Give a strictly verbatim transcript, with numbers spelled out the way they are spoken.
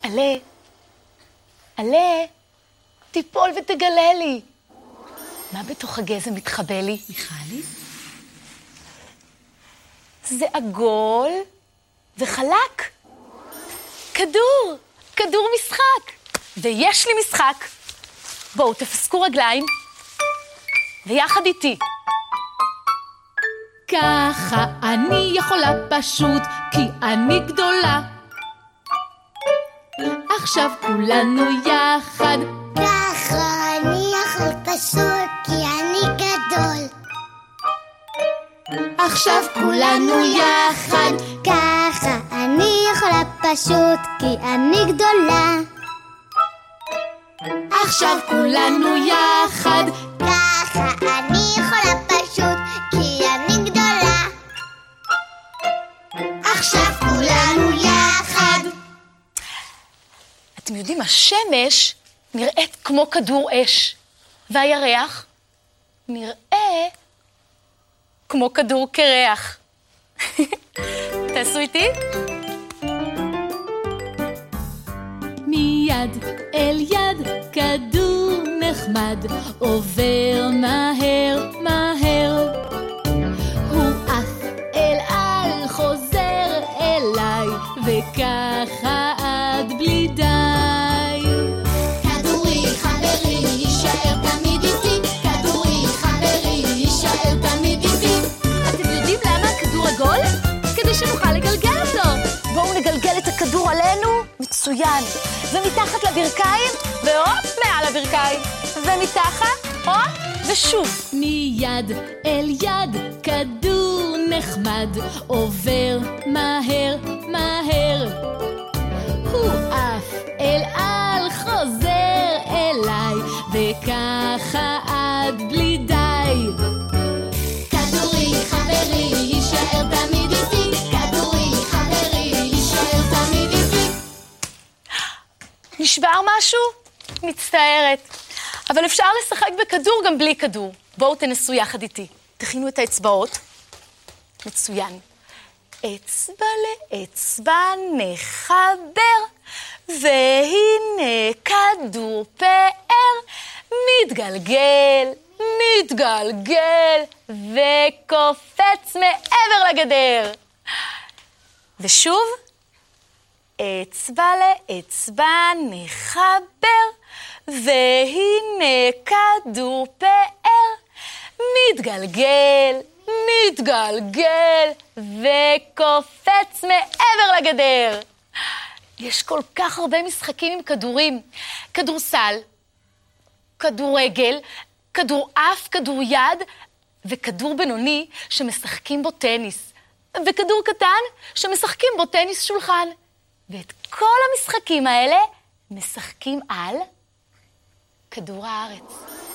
עלה, עלה, תיפול ותגלה לי. מה בתוך הגזם מתחבא לי? מיכלי? זה עגול וחלק. כדור, כדור משחק. ויש לי משחק. בואו, תפסקו רגליים, ויחד איתי. ככה אני יכולה פשוט, כי אני גדולה. עכשיו כולנו יחד. ככה אני יכול פשוט, כי אני גדול. עכשיו כולנו יחד. ככה אני יכולה פשוט, כי אני גדולה. עכשיו כולנו יחד. ככה אני יכולה פשוט, כי אני גדולה. עכשיו כולנו יחד. אתם יודעים, השמש נראית כמו כדור אש, והירח נראה כמו כדור קרח. תעשו איתי? מיד אל יד כדור נחמד עובר מהר מהר, הוא עף אל על חוזר אליי וככה עד בלי די. כדורי חברי יישאר תמיד איתי, כדורי חברי יישאר תמיד איתי. אתם יודעים למה הכדור עגול? כדי שנוכל לגלגל אותו. בואו נגלגל את הכדור עלינו. מצוין. ומתחת לברכיים, והופ, מעל הברכיים. ומתחת, הופ, ושוב. מיד אל יד כדור נחמד עובר מהר מהר, הוא עף אל על חוזר אליי וככה עד בלי די. כדורי חברי יישאר תמיד איתי, כדורי חברי יישאר תמיד איתי. נשבר משהו? מצטערת. אבל אפשר לשחק בכדור גם בלי כדור. בואו תנסו יחד איתי. תכינו את האצבעות. מצוין. אצבע לאצבע נחבר, והנה כדור פאר, מתגלגל, מתגלגל, וקופץ מעבר לגדר. ושוב, אצבע לאצבע נחבר, והנה כדור פאר, מתגלגל, מתגלגל, וקופץ מעבר לגדר. יש כל כך הרבה משחקים עם כדורים. כדורסל, כדורגל, כדור אף, כדור יד, וכדור בינוני שמשחקים בו טניס. וכדור קטן שמשחקים בו טניס שולחן. ואת כל המשחקים האלה משחקים על כדור הארץ.